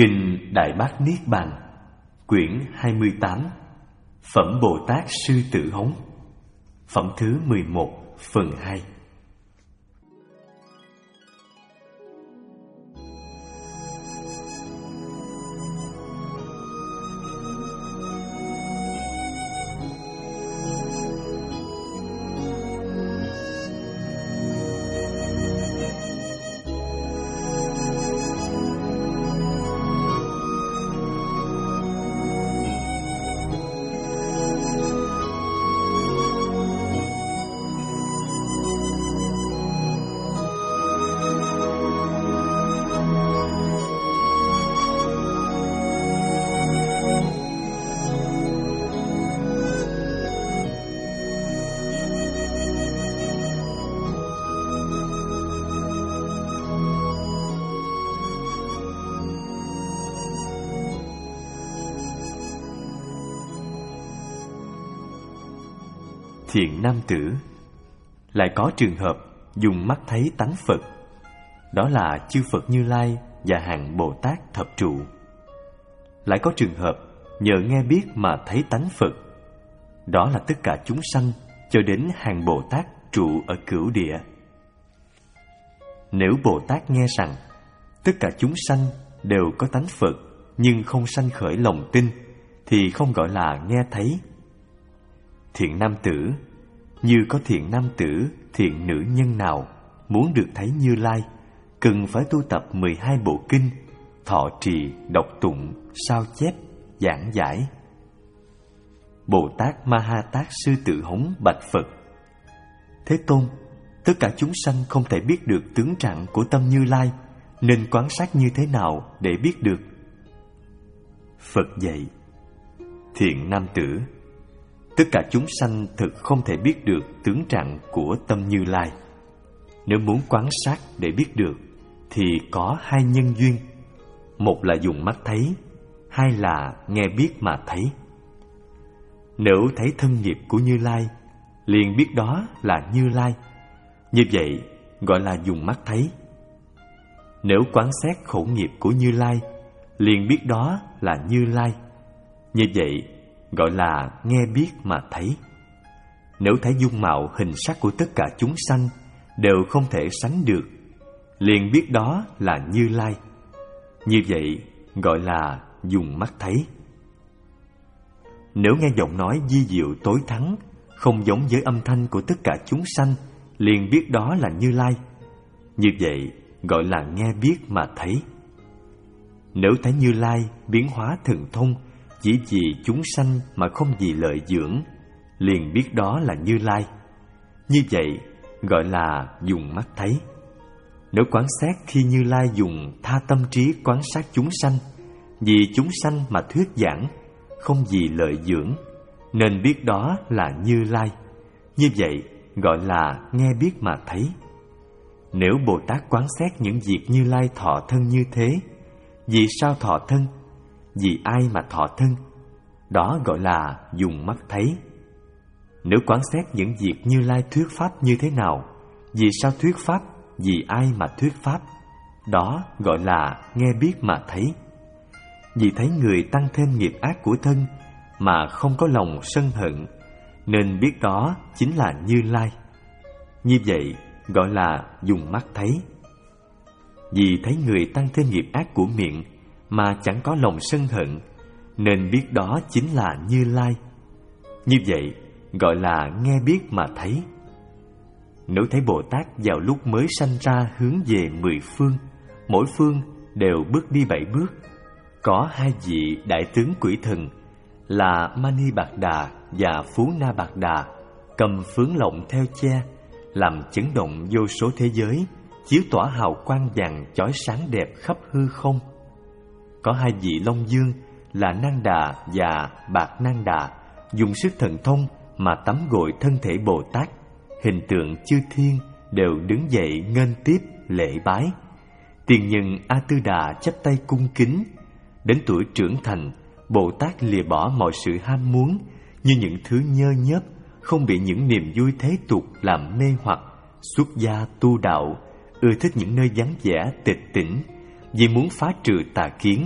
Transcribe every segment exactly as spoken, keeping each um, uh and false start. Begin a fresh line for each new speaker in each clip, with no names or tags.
Kinh Đại Bát Niết Bàn, quyển hai mươi tám, Phẩm Bồ Tát Sư Tử Hống, phẩm thứ mười một, phần hai. Thiện nam tử. Lại có trường hợp dùng mắt thấy tánh Phật, đó là chư Phật Như Lai và hàng Bồ Tát thập trụ. Lại có trường hợp nhờ nghe biết mà thấy tánh Phật, đó là tất cả chúng sanh cho đến hàng Bồ Tát trụ ở cửu địa. Nếu Bồ Tát nghe rằng tất cả chúng sanh đều có tánh Phật nhưng không sanh khởi lòng tin, thì không gọi là nghe thấy. Thiện nam tử, như có thiện nam tử, thiện nữ nhân nào muốn được thấy Như Lai, cần phải tu tập mười hai bộ kinh, thọ trì, đọc tụng, sao chép, giảng giải. Bồ Tát Ma Ha Tát Sư Tử Hống bạch Phật: Thế Tôn, tất cả chúng sanh không thể biết được tướng trạng của tâm Như Lai, nên quan sát như thế nào để biết được? Phật dạy: Thiện nam tử, tất cả chúng sanh thực không thể biết được tướng trạng của tâm Như Lai. Nếu muốn quan sát để biết được, thì có hai nhân duyên. Một là dùng mắt thấy, hai là nghe biết mà thấy. Nếu thấy thân nghiệp của Như Lai, liền biết đó là Như Lai. Như vậy gọi là dùng mắt thấy. Nếu quan sát khổ nghiệp của Như Lai, liền biết đó là Như Lai. Như vậy gọi là nghe biết mà thấy. Nếu thấy dung mạo hình sắc của tất cả chúng sanh đều không thể sánh được, liền biết đó là Như Lai. Như vậy gọi là dùng mắt thấy. Nếu nghe giọng nói vi diệu tối thắng, không giống với âm thanh của tất cả chúng sanh, liền biết đó là Như Lai. Như vậy gọi là nghe biết mà thấy. Nếu thấy Như Lai biến hóa thần thông, chỉ vì chúng sanh mà không vì lợi dưỡng, liền biết đó là Như Lai. Như vậy gọi là dùng mắt thấy. Nếu quan sát khi Như Lai dùng tha tâm trí quan sát chúng sanh, vì chúng sanh mà thuyết giảng, không vì lợi dưỡng, nên biết đó là Như Lai. Như vậy gọi là nghe biết mà thấy. Nếu Bồ Tát quan sát những việc Như Lai thọ thân như thế, vì sao thọ thân? Vì ai mà thọ thân? Đó gọi là dùng mắt thấy. Nếu quan sát những việc Như Lai thuyết pháp như thế nào, vì sao thuyết pháp? Vì ai mà thuyết pháp? Đó gọi là nghe biết mà thấy. Vì thấy người tăng thêm nghiệp ác của thân mà không có lòng sân hận, nên biết đó chính là Như Lai. Như vậy gọi là dùng mắt thấy. Vì thấy người tăng thêm nghiệp ác của miệng mà chẳng có lòng sân hận, nên biết đó chính là Như Lai. Như vậy gọi là nghe biết mà thấy. Nếu thấy Bồ Tát vào lúc mới sanh ra hướng về mười phương, mỗi phương đều bước đi bảy bước, có hai vị đại tướng quỷ thần là Mani Bạc Đà và Phú Na Bạc Đà cầm phướng lộng theo che, làm chấn động vô số thế giới, chiếu tỏa hào quang vàng chói sáng đẹp khắp hư không. Có hai vị Long Dương là Nang Đà và Bạc Nang Đà dùng sức thần thông mà tắm gội thân thể Bồ Tát, hình tượng chư thiên đều đứng dậy nghênh tiếp lễ bái. Tiền nhân A Tư Đà chắp tay cung kính. Đến tuổi trưởng thành, Bồ Tát lìa bỏ mọi sự ham muốn, như những thứ nhơ nhớp, không bị những niềm vui thế tục làm mê hoặc, xuất gia tu đạo, ưa thích những nơi vắng vẻ tịch tĩnh, vì muốn phá trừ tà kiến,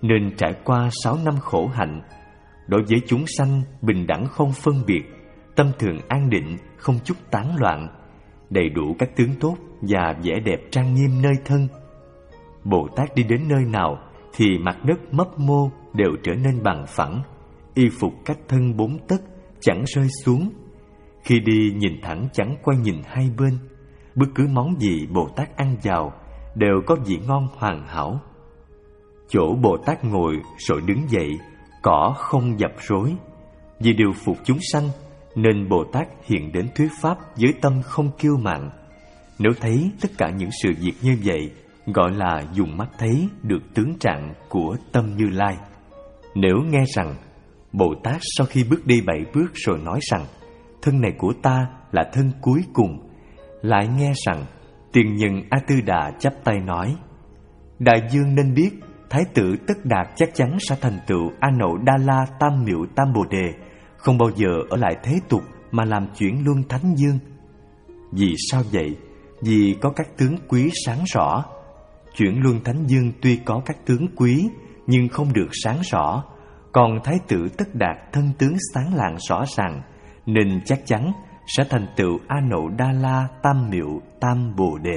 nên trải qua sáu năm khổ hạnh. Đối với chúng sanh bình đẳng không phân biệt, tâm thường an định, không chút tán loạn, đầy đủ các tướng tốt và vẻ đẹp trang nghiêm nơi thân. Bồ Tát đi đến nơi nào thì mặt đất mấp mô đều trở nên bằng phẳng, y phục cách thân bốn tấc chẳng rơi xuống. Khi đi nhìn thẳng chẳng quay nhìn hai bên. Bất cứ món gì Bồ Tát ăn vào đều có vị ngon hoàn hảo. Chỗ Bồ Tát ngồi rồi đứng dậy, cỏ không dập rối. Vì điều phục chúng sanh nên Bồ Tát hiện đến thuyết pháp với tâm không kiêu mạn. Nếu thấy tất cả những sự việc như vậy, gọi là dùng mắt thấy được tướng trạng của tâm Như Lai. Nếu nghe rằng Bồ Tát sau khi bước đi bảy bước rồi nói rằng thân này của ta là thân cuối cùng, lại nghe rằng tiền nhân A Tư Đà chắp tay nói: Đại dương nên biết Thái tử Tất Đạt chắc chắn sẽ thành tựu A Nậu Đa La Tam Miệu Tam Bồ Đề, không bao giờ ở lại thế tục mà làm chuyển luân thánh dương. Vì sao vậy? Vì có các tướng quý sáng rõ. Chuyển luân thánh dương tuy có các tướng quý nhưng không được sáng rõ, còn Thái tử Tất Đạt thân tướng sáng lạng rõ ràng, nên chắc chắn sẽ thành tựu A Nậu Đa La Tam Miệu Tam Bồ Đề.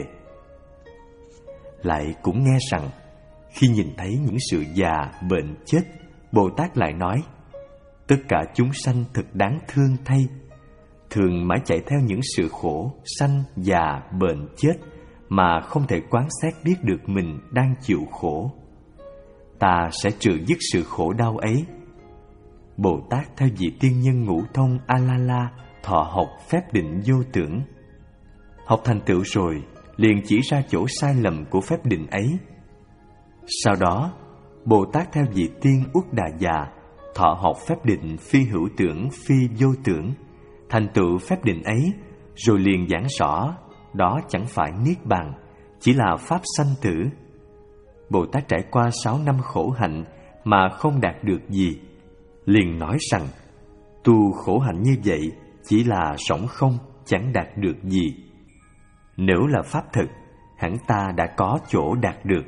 Lại cũng nghe rằng khi nhìn thấy những sự già, bệnh, chết, Bồ Tát lại nói: tất cả chúng sanh thật đáng thương thay, thường mãi chạy theo những sự khổ, sanh, già, bệnh, chết mà không thể quán xét biết được mình đang chịu khổ. Ta sẽ trừ dứt sự khổ đau ấy. Bồ Tát theo vị tiên nhân ngũ thông A-la-la thọ học phép định vô tưởng. Học thành tựu rồi, liền chỉ ra chỗ sai lầm của phép định ấy. Sau đó, Bồ Tát theo vị tiên Uất Đà Già thọ học phép định phi hữu tưởng, phi vô tưởng, thành tựu phép định ấy, rồi liền giảng rõ đó chẳng phải niết bàn, chỉ là pháp sanh tử. Bồ Tát trải qua sáu năm khổ hạnh mà không đạt được gì, liền nói rằng tu khổ hạnh như vậy chỉ là sổng không, chẳng đạt được gì. Nếu là pháp thực, hẳn ta đã có chỗ đạt được.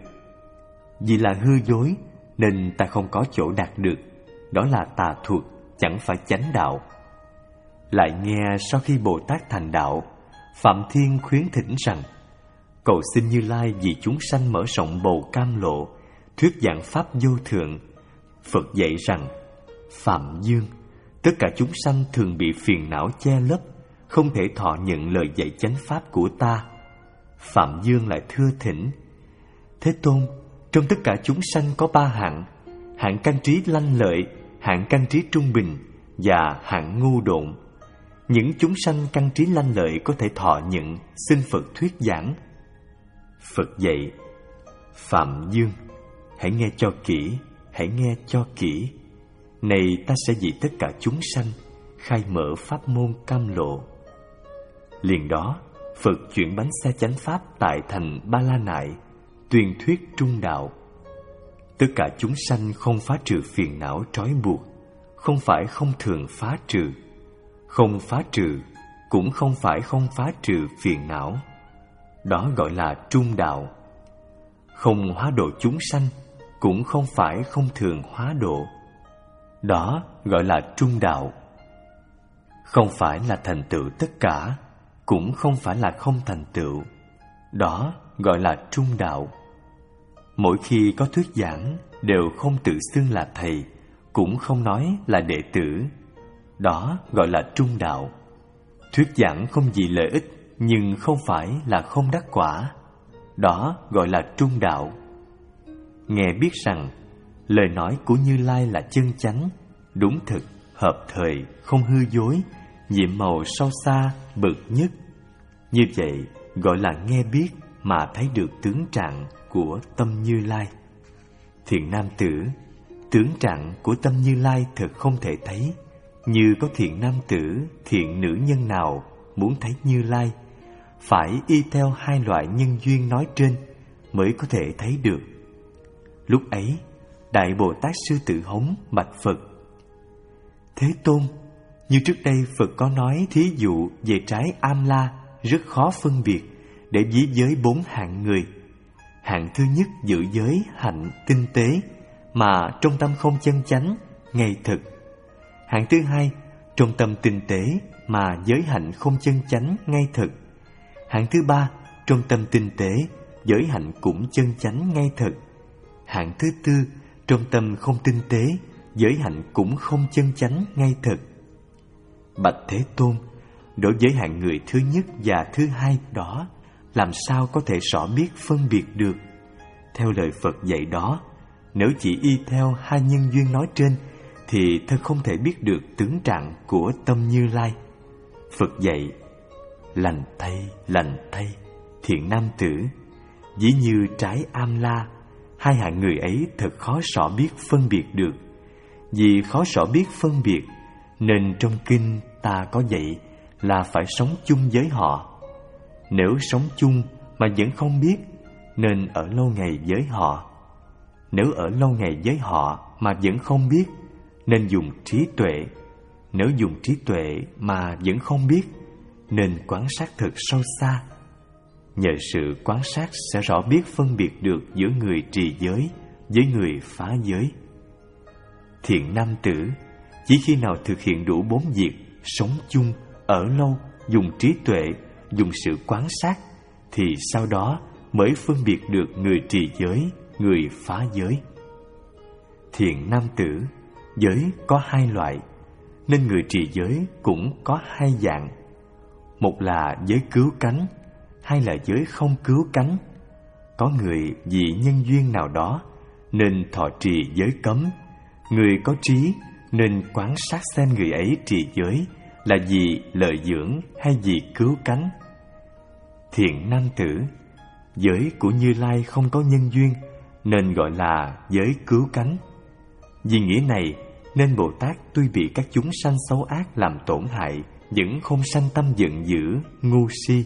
Vì là hư dối nên ta không có chỗ đạt được, đó là tà thuật, chẳng phải chánh đạo. Lại nghe sau khi Bồ Tát thành đạo, Phạm Thiên khuyến thỉnh rằng cầu xin Như Lai vì chúng sanh mở rộng bầu cam lộ, thuyết giảng pháp vô thượng. Phật dạy rằng: Phạm Dương, tất cả chúng sanh thường bị phiền não che lấp, không thể thọ nhận lời dạy chánh pháp của ta. Phạm Dương lại thưa thỉnh: Thế Tôn, trong tất cả chúng sanh có ba hạng: hạng căn trí lanh lợi, hạng căn trí trung bình và hạng ngu độn. Những chúng sanh căn trí lanh lợi có thể thọ nhận, xin Phật thuyết giảng. Phật dạy: Phạm Dương, hãy nghe cho kỹ, hãy nghe cho kỹ. Này ta sẽ vì tất cả chúng sanh khai mở pháp môn cam lộ. Liền đó, Phật chuyển bánh xe chánh pháp tại thành Ba La Nại, tuyên thuyết trung đạo. Tất cả chúng sanh không phá trừ phiền não trói buộc, không phải không thường phá trừ. Không phá trừ cũng không phải không phá trừ phiền não, đó gọi là trung đạo. Không hóa độ chúng sanh cũng không phải không thường hóa độ, đó gọi là trung đạo. Không phải là thành tựu tất cả, cũng không phải là không thành tựu, đó gọi là trung đạo. Mỗi khi có thuyết giảng đều không tự xưng là thầy, cũng không nói là đệ tử, đó gọi là trung đạo. Thuyết giảng không vì lợi ích nhưng không phải là không đắc quả, đó gọi là trung đạo. Nghe biết rằng lời nói của Như Lai là chân chánh, đúng thực, hợp thời, không hư dối, nhiệm màu sâu xa, bậc nhất. Như vậy gọi là nghe biết mà thấy được tướng trạng của tâm Như Lai. Thiện nam tử, tướng trạng của tâm Như Lai thật không thể thấy. Như có thiện nam tử, thiện nữ nhân nào muốn thấy Như Lai, phải y theo hai loại nhân duyên nói trên mới có thể thấy được. Lúc ấy, Đại Bồ Tát Sư Tử Hống bạch Phật: Thế Tôn, như trước đây Phật có nói thí dụ về trái am la rất khó phân biệt để ví với bốn hạng người. Hạng thứ nhất giữ giới hạnh tinh tế mà trong tâm không chân chánh, ngay thực. Hạng thứ hai, trong tâm tinh tế mà giới hạnh không chân chánh, ngay thực. Hạng thứ ba, trong tâm tinh tế, giới hạnh cũng chân chánh, ngay thực. Hạng thứ tư, trong tâm không tinh tế, giới hạnh cũng không chân chánh, ngay thực. Bạch Thế Tôn, đối với hạng người thứ nhất và thứ hai đó, làm sao có thể rõ biết phân biệt được? Theo lời Phật dạy đó, nếu chỉ y theo hai nhân duyên nói trên, thì thật không thể biết được tướng trạng của tâm Như Lai. Phật dạy: lành thay, lành thay, thiện nam tử, ví như trái am la, hai hạng người ấy thật khó rõ biết phân biệt được. Vì khó rõ biết phân biệt, nên trong kinh ta có dạy là phải sống chung với họ. Nếu sống chung mà vẫn không biết, nên ở lâu ngày với họ. Nếu ở lâu ngày với họ mà vẫn không biết, nên dùng trí tuệ. Nếu dùng trí tuệ mà vẫn không biết, nên quan sát thật sâu xa. Nhờ sự quan sát sẽ rõ biết phân biệt được giữa người trì giới với người phá giới. Thiện nam tử, chỉ khi nào thực hiện đủ bốn việc, sống chung, ở lâu, dùng trí tuệ, dùng sự quan sát, thì sau đó mới phân biệt được người trì giới, người phá giới. Thiện nam tử, giới có hai loại, nên người trì giới cũng có hai dạng. Một là giới cứu cánh, hai là giới không cứu cánh. Có người vì nhân duyên nào đó nên thọ trì giới cấm. Người có trí nên quan sát xem người ấy trì giới là vì lợi dưỡng hay vì cứu cánh. Thiện nam tử, giới của Như Lai không có nhân duyên nên gọi là giới cứu cánh. Vì nghĩa này nên Bồ Tát tuy bị các chúng sanh xấu ác làm tổn hại, vẫn không sanh tâm giận dữ, ngu si.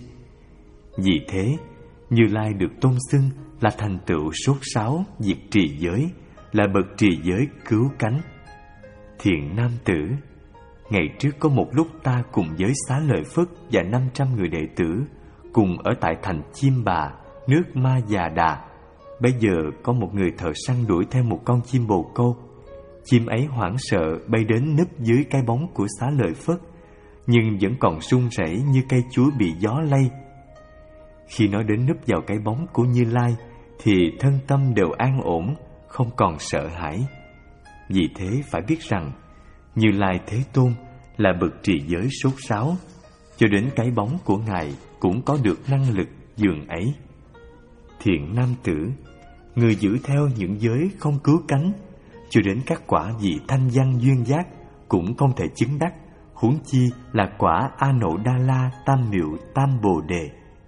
Vì thế, Như Lai được tôn xưng là thành tựu sốt sáo diệt trì giới, là bậc trì giới cứu cánh. Thiện nam tử, ngày trước có một lúc ta cùng với Xá Lợi Phất và năm trăm người đệ tử cùng ở tại thành Chim Bà, nước Ma Già Đà. Bây giờ có một người thợ săn đuổi theo một con chim bồ câu. Chim ấy hoảng sợ bay đến núp dưới cái bóng của Xá Lợi Phất, nhưng vẫn còn run rẩy như cây chuối bị gió lay. Khi nó đến núp vào cái bóng của Như Lai, thì thân tâm đều an ổn, không còn sợ hãi. Vì thế phải biết rằng Như Lai Thế Tôn là bậc trì giới sốt sáo, cho đến cái bóng của Ngài cũng có được năng lực dường ấy. Thiện nam tử, người giữ theo những giới không cứu cánh, cho đến các quả vị thanh văn duyên giác cũng không thể chứng đắc, huống chi là quả A Nậu Đa La Tam Miệu Tam Bồ Đề.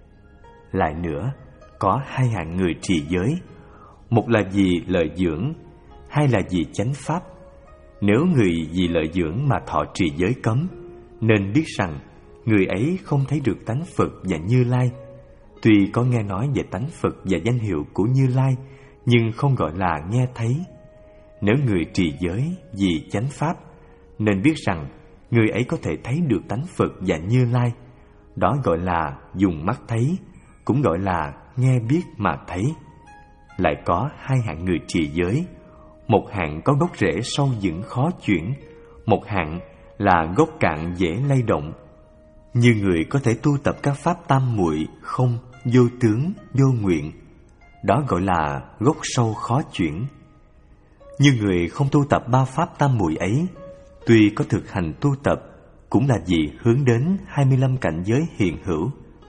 Lại nữa, có hai hạng người trì giới, một là vì lợi dưỡng, hai là vì chánh pháp. Nếu người vì lợi dưỡng mà thọ trì giới cấm, nên biết rằng người ấy không thấy được tánh Phật và Như Lai. Tuy có nghe nói về tánh Phật và danh hiệu của Như Lai, nhưng không gọi là nghe thấy. Nếu người trì giới vì chánh pháp, nên biết rằng người ấy có thể thấy được tánh Phật và Như Lai. Đó gọi là dùng mắt thấy, cũng gọi là nghe biết mà thấy. Lại có hai hạng người trì giới, một hạng có gốc rễ sâu vững khó chuyển, một hạng là gốc cạn dễ lay động. Như người có thể tu tập các pháp tam muội không, vô tướng, vô nguyện, đó gọi là gốc sâu khó chuyển. Như người không tu tập ba pháp tam muội ấy, tuy có thực hành tu tập, cũng là vì hướng đến hai mươi lăm cảnh giới hiện hữu.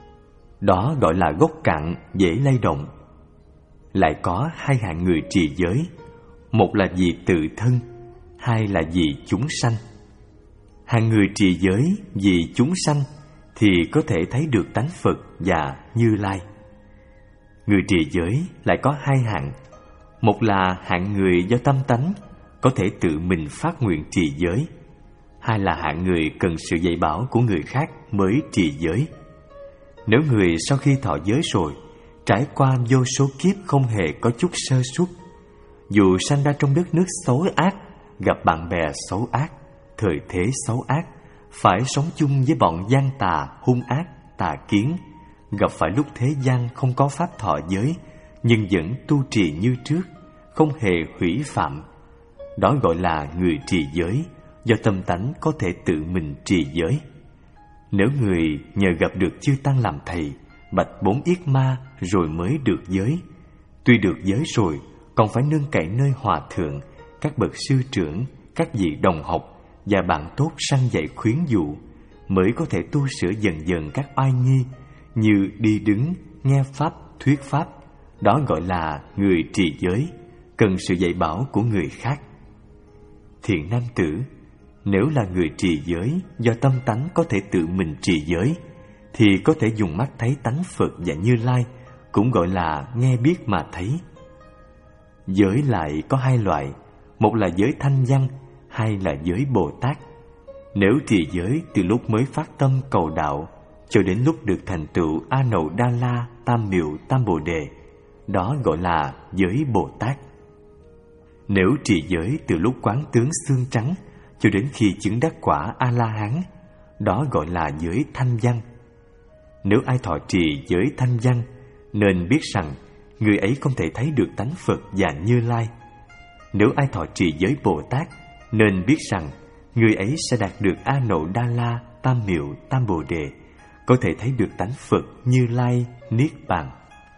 Đó gọi là gốc cạn dễ lay động. Lại có hai hạng người trì giới, một là vì tự thân, hai là vì chúng sanh. Hạng người trì giới vì chúng sanh thì có thể thấy được tánh Phật và Như Lai. Người trì giới lại có hai hạng, một là hạng người do tâm tánh có thể tự mình phát nguyện trì giới, hai là hạng người cần sự dạy bảo của người khác mới trì giới. Nếu người sau khi thọ giới rồi, trải qua vô số kiếp không hề có chút sơ suất, dù sanh ra trong đất nước xấu ác, gặp bạn bè xấu ác, thời thế xấu ác, phải sống chung với bọn gian tà, hung ác, tà kiến, gặp phải lúc thế gian không có pháp thọ giới, nhưng vẫn tu trì như trước, không hề hủy phạm. Đó gọi là người trì giới, do tâm tánh có thể tự mình trì giới. Nếu người nhờ gặp được chư tăng làm thầy, bạch bốn yết ma rồi mới được giới, tuy được giới rồi, còn phải nương cậy nơi hòa thượng, các bậc sư trưởng, các vị đồng học và bạn tốt săn dạy khuyến dụ, mới có thể tu sửa dần dần các oai nghi như đi đứng, nghe pháp, thuyết pháp. Đó gọi là người trì giới, cần sự dạy bảo của người khác. Thiện nam tử, nếu là người trì giới do tâm tánh có thể tự mình trì giới, thì có thể dùng mắt thấy tánh Phật và Như Lai, cũng gọi là nghe biết mà thấy. Giới lại có hai loại, một là giới thanh văn, hai là giới Bồ Tát. Nếu trì giới từ lúc mới phát tâm cầu đạo cho đến lúc được thành tựu A Nậu Đa La, Tam Miệu, Tam Bồ Đề, đó gọi là giới Bồ Tát. Nếu trì giới từ lúc quán tướng xương trắng cho đến khi chứng đắc quả A-la-hán, đó gọi là giới thanh văn. Nếu ai thọ trì giới thanh văn, nên biết rằng người ấy không thể thấy được tánh Phật và Như Lai. Nếu ai thọ trì giới Bồ Tát, nên biết rằng người ấy sẽ đạt được A Nậu Đa La, Tam Miệu, Tam Bồ Đề, có thể thấy được tánh Phật, Như Lai, Niết Bàn.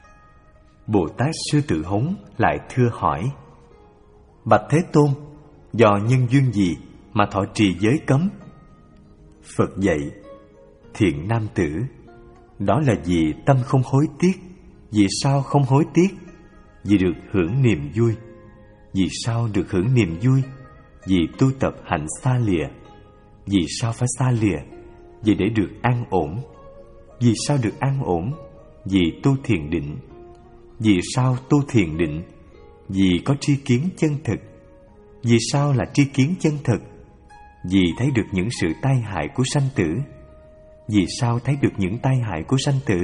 Bồ Tát Sư Tử Hống lại thưa hỏi: Bạch Thế Tôn, do nhân duyên gì mà thọ trì giới cấm? Phật dạy: Thiện nam tử, đó là vì tâm không hối tiếc. Vì sao không hối tiếc? Vì được hưởng niềm vui. Vì sao được hưởng niềm vui? Vì tu tập hạnh xa lìa. Vì sao phải xa lìa? Vì để được an ổn. Vì sao được an ổn? Vì tu thiền định. Vì sao tu thiền định? Vì có tri kiến chân thực. Vì sao là tri kiến chân thực? Vì thấy được những sự tai hại của sanh tử. Vì sao thấy được những tai hại của sanh tử?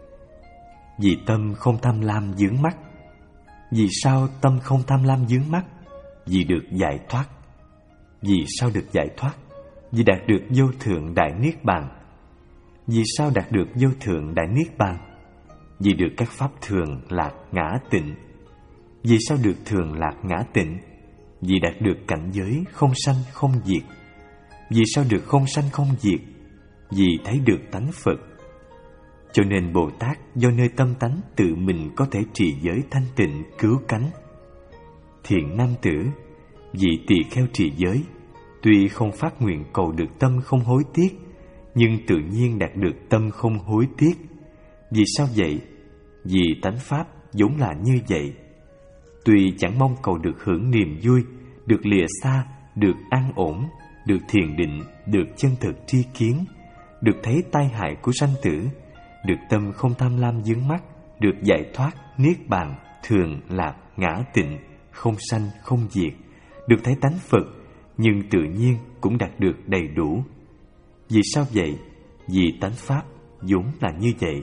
Vì tâm không tham lam vướng mắc. Vì sao tâm không tham lam vướng mắc? Vì được giải thoát. Vì sao được giải thoát? Vì đạt được vô thượng đại niết bàn. Vì sao đạt được vô thượng đại niết bàn? Vì được các pháp thường lạc ngã tịnh. Vì sao được thường lạc ngã tịnh? Vì đạt được cảnh giới không sanh không diệt. Vì sao được không sanh không diệt? Vì thấy được tánh Phật. Cho nên Bồ Tát do nơi tâm tánh tự mình có thể trì giới thanh tịnh cứu cánh. Thiện nam tử, vì tỳ kheo trì giới, tuy không phát nguyện cầu được tâm không hối tiếc, nhưng tự nhiên đạt được tâm không hối tiếc. Vì sao vậy? Vì tánh pháp vốn là như vậy. Tuy chẳng mong cầu được hưởng niềm vui, được lìa xa, được an ổn, được thiền định, được chân thực tri kiến, được thấy tai hại của sanh tử, được tâm không tham lam vướng mắc, được giải thoát, niết bàn, thường lạc, ngã tịnh, không sanh không diệt, được thấy tánh Phật, nhưng tự nhiên cũng đạt được đầy đủ. Vì sao vậy? Vì tánh pháp vốn là như vậy.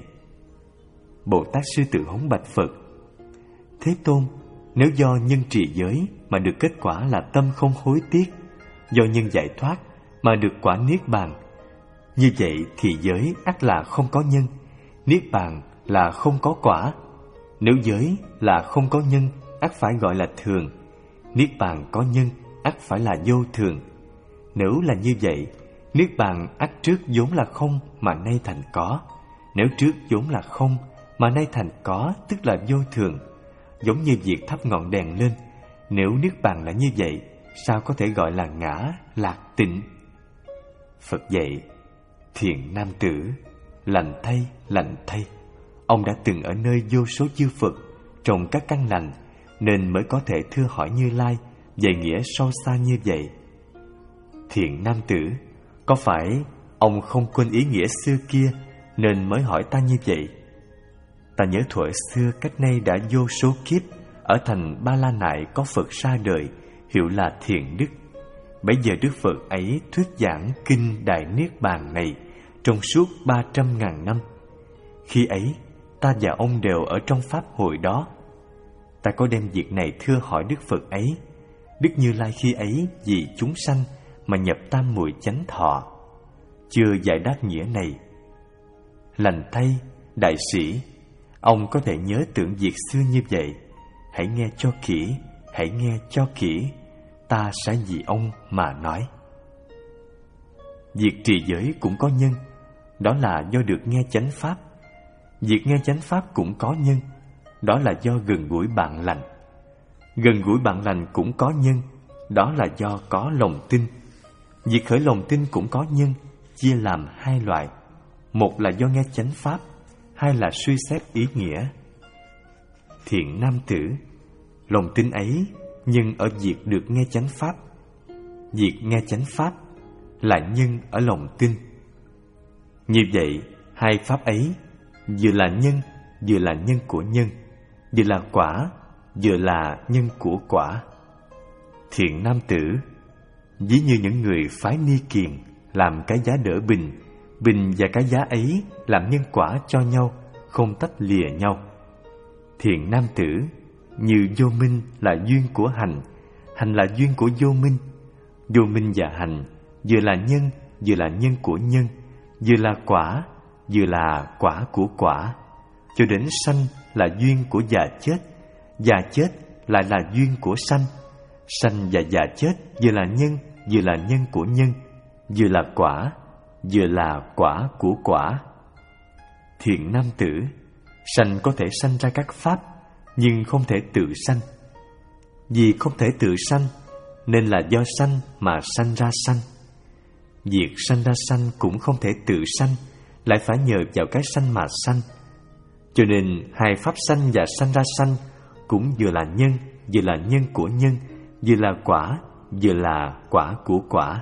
Bồ Tát Sư Tử Hống bạch Phật: Thế Tôn, nếu do nhân trì giới mà được kết quả là tâm không hối tiếc, do nhân giải thoát mà được quả niết bàn, như vậy thì giới ắt là không có nhân, niết bàn là không có quả. Nếu giới là không có nhân, ắt phải gọi là thường. Niết bàn có nhân, ắt phải là vô thường. Nếu là như vậy, niết bàn ắt trước vốn là không mà nay thành có. Nếu trước vốn là không mà nay thành có, tức là vô thường. Giống như việc thắp ngọn đèn lên, nếu niết bàn là như vậy, sao có thể gọi là ngã, lạc, tịnh? Phật dạy: Thiện nam tử, lành thay, lành thay. Ông đã từng ở nơi vô số chư Phật, trồng các căn lành, nên mới có thể thưa hỏi Như Lai về nghĩa sâu xa như vậy. Thiện nam tử, có phải ông không quên ý nghĩa xưa kia nên mới hỏi ta như vậy? Ta nhớ thuở xưa cách nay đã vô số kiếp, ở thành Ba La Nại có Phật ra đời, hiệu là Thiện Đức. Bấy giờ Đức Phật ấy thuyết giảng kinh Đại Niết Bàn này trong suốt ba trăm ngàn năm. Khi ấy, ta và ông đều ở trong pháp hội đó. Ta có đem việc này thưa hỏi Đức Phật ấy. Đức Như Lai khi ấy vì chúng sanh mà nhập tam muội chánh thọ, chưa giải đáp nghĩa này. Lành thay, đại sĩ, ông có thể nhớ tưởng việc xưa như vậy. Hãy nghe cho kỹ, hãy nghe cho kỹ, ta sẽ vì ông mà nói. Việc trì giới cũng có nhân, đó là do được nghe chánh pháp. Việc nghe chánh pháp cũng có nhân, đó là do gần gũi bạn lành. Gần gũi bạn lành cũng có nhân, đó là do có lòng tin. Việc khởi lòng tin cũng có nhân, chia làm hai loại. Một là do nghe chánh pháp, hai là suy xét ý nghĩa. Thiện nam tử, lòng tin ấy nhân ở việc được nghe chánh pháp. Việc nghe chánh pháp là nhân ở lòng tin. Như vậy, hai pháp ấy vừa là nhân, vừa là nhân của nhân, vừa là quả, vừa là nhân của quả. Thiện nam tử, ví như những người phái ni kiền làm cái giá đỡ bình, bình và cái giá ấy làm nhân quả cho nhau, không tách lìa nhau. Thiện nam tử, như vô minh là duyên của hành, hành là duyên của vô minh. Vô minh và hành vừa là nhân, vừa là nhân của nhân, vừa là quả, vừa là quả của quả. Cho đến sanh là duyên của già chết, già chết lại là duyên của sanh. Sanh và già chết vừa là nhân, vừa là nhân của nhân, vừa là quả, vừa là quả của quả. Thiện nam tử, sanh có thể sanh ra các pháp, nhưng không thể tự sanh. Vì không thể tự sanh, nên là do sanh mà sanh ra sanh. Việc sanh ra sanh cũng không thể tự sanh, lại phải nhờ vào cái sanh mà sanh. Cho nên hai pháp sanh và sanh ra sanh cũng vừa là nhân, vừa là nhân của nhân, vừa là quả, vừa là quả của quả.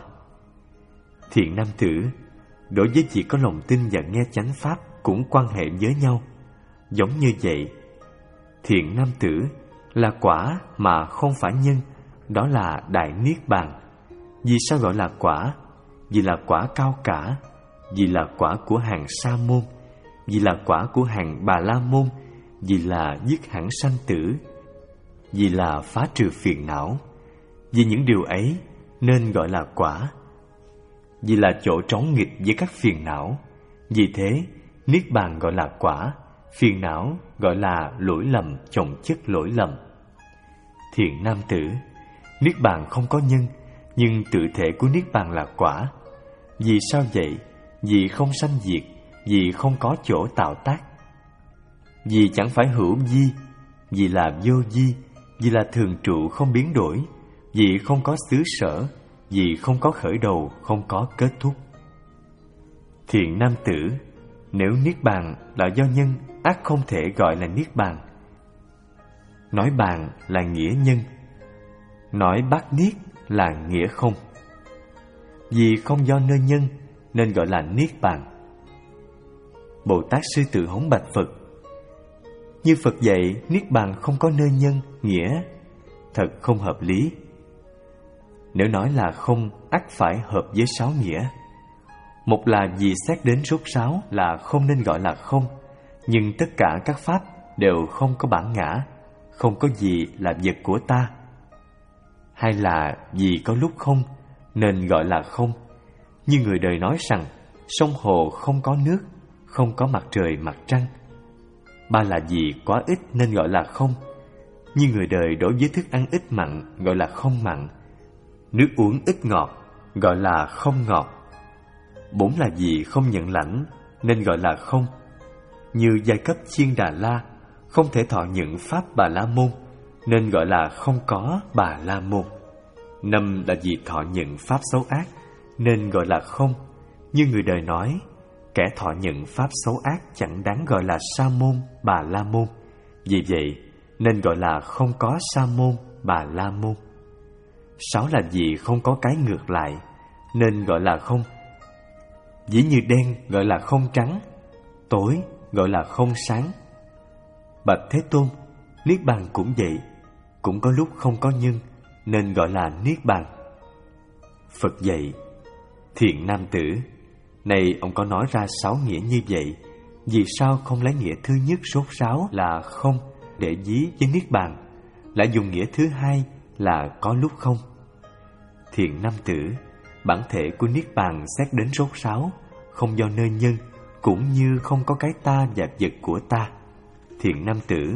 Thiện nam tử, đối với việc có lòng tin và nghe chánh pháp cũng quan hệ với nhau. Giống như vậy, thiện nam tử là quả mà không phải nhân, đó là đại niết bàn. Vì sao gọi là quả? Vì là quả cao cả, vì là quả của hàng sa môn, vì là quả của hàng bà la môn, vì là dứt hẳn sanh tử, vì là phá trừ phiền não. Vì những điều ấy nên gọi là quả. Vì là chỗ trống nghịch với các phiền não. Vì thế niết bàn gọi là quả, phiền não gọi là lỗi lầm chồng chất lỗi lầm. Thiện nam tử, niết bàn không có nhân, nhưng tự thể của niết bàn là quả. Vì sao vậy? Vì không sanh diệt, vì không có chỗ tạo tác, vì chẳng phải hữu vi, vì là vô vi, vì là thường trụ không biến đổi, vì không có xứ sở, vì không có khởi đầu, không có kết thúc. Thiện nam tử, nếu niết bàn là do nhân, ắt không thể gọi là niết bàn. Nói bàn là nghĩa nhân, nói bát niết là nghĩa không. Vì không do nơi nhân nên gọi là niết bàn. Bồ Tát Sư Tử Hống bạch Phật: như Phật dạy niết bàn không có nơi nhân, nghĩa, thật không hợp lý. Nếu nói là không, ắt phải hợp với sáu nghĩa. Một là vì xét đến rốt ráo là không nên gọi là không, nhưng tất cả các pháp đều không có bản ngã, không có gì là vật của ta. Hai là vì có lúc không nên gọi là không, như người đời nói rằng sông hồ không có nước, không có mặt trời mặt trăng. Ba là vì quá ít nên gọi là không, như người đời đối với thức ăn ít mặn gọi là không mặn, nước uống ít ngọt gọi là không ngọt. Bốn là vì không nhận lãnh nên gọi là không, như giai cấp Chiên Đà La không thể thọ nhận pháp Bà La Môn nên gọi là không có Bà La Môn. Năm là vì thọ nhận pháp xấu ác nên gọi là không, như người đời nói kẻ thọ nhận pháp xấu ác chẳng đáng gọi là sa môn Bà La Môn, vì vậy nên gọi là không có sa môn Bà La Môn. Sáu là vì không có cái ngược lại nên gọi là không, ví như đen gọi là không trắng, tối gọi là không sáng. Bạch Thế Tôn, niết bàn cũng vậy, cũng có lúc không có nhân nên gọi là niết bàn. Phật dạy: thiện nam tử, này ông có nói ra sáu nghĩa như vậy, vì sao không lấy nghĩa thứ nhất rốt ráo là không để ví với niết bàn, lại dùng nghĩa thứ hai là có lúc không? Thiện nam tử, bản thể của niết bàn xét đến rốt ráo, không do nơi nhân, cũng như không có cái ta và vật của ta. Thiện nam tử,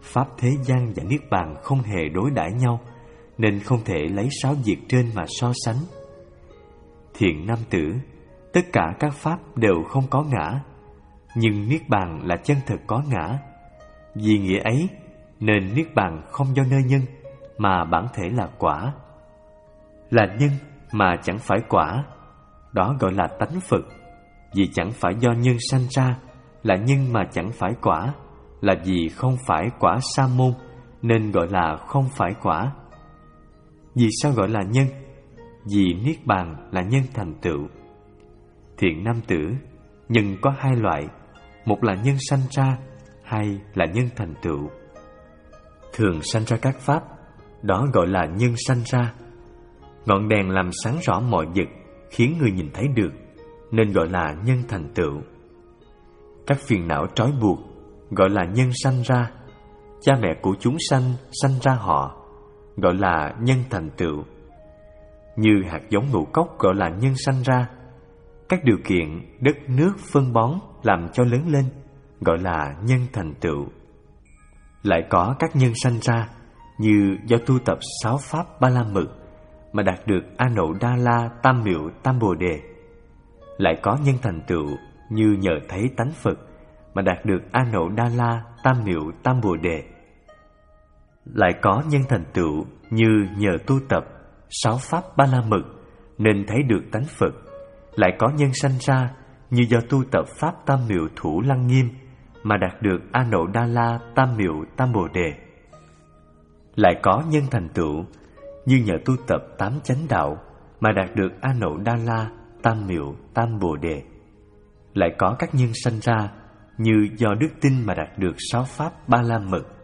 pháp thế gian và niết bàn không hề đối đãi nhau, nên không thể lấy sáu việc trên mà so sánh. Thiện nam tử, tất cả các pháp đều không có ngã, nhưng niết bàn là chân thực có ngã. Vì nghĩa ấy nên niết bàn không do nơi nhân, mà bản thể là quả. Là nhân mà chẳng phải quả, đó gọi là tánh Phật. Vì chẳng phải do nhân sanh ra, là nhân mà chẳng phải quả, là vì không phải quả sa môn, nên gọi là không phải quả. Vì sao gọi là nhân? Vì niết bàn là nhân thành tựu. Thiện nam tử, nhân có hai loại, một là nhân sanh ra, hai là nhân thành tựu. Thường sanh ra các pháp, đó gọi là nhân sanh ra. Ngọn đèn làm sáng rõ mọi vật, khiến người nhìn thấy được, nên gọi là nhân thành tựu. Các phiền não trói buộc, gọi là nhân sanh ra. Cha mẹ của chúng sanh sanh ra họ, gọi là nhân thành tựu. Như hạt giống ngũ cốc gọi là nhân sanh ra. Các điều kiện đất nước phân bón làm cho lớn lên, gọi là nhân thành tựu. Lại có các nhân sanh ra, như do tu tập sáu pháp ba la mật mà đạt được A Nậu Đa La Tam Miệu Tam Bồ Đề. Lại có nhân thành tựu như nhờ thấy tánh Phật mà đạt được A Nậu Đa La Tam Miệu Tam Bồ Đề. Lại có nhân thành tựu như nhờ tu tập sáu pháp ba la mật nên thấy được tánh Phật. Lại có nhân sanh ra như do tu tập pháp Tam Miệu Thủ Lăng Nghiêm mà đạt được A Nậu Đa La Tam Miệu Tam Bồ Đề. Lại có nhân thành tựu như nhờ tu tập tám chánh đạo mà đạt được A Nậu Đa La Tam Miệu Tam Bồ Đề. Lại có các nhân sanh ra như do đức tin mà đạt được sáu pháp ba la mật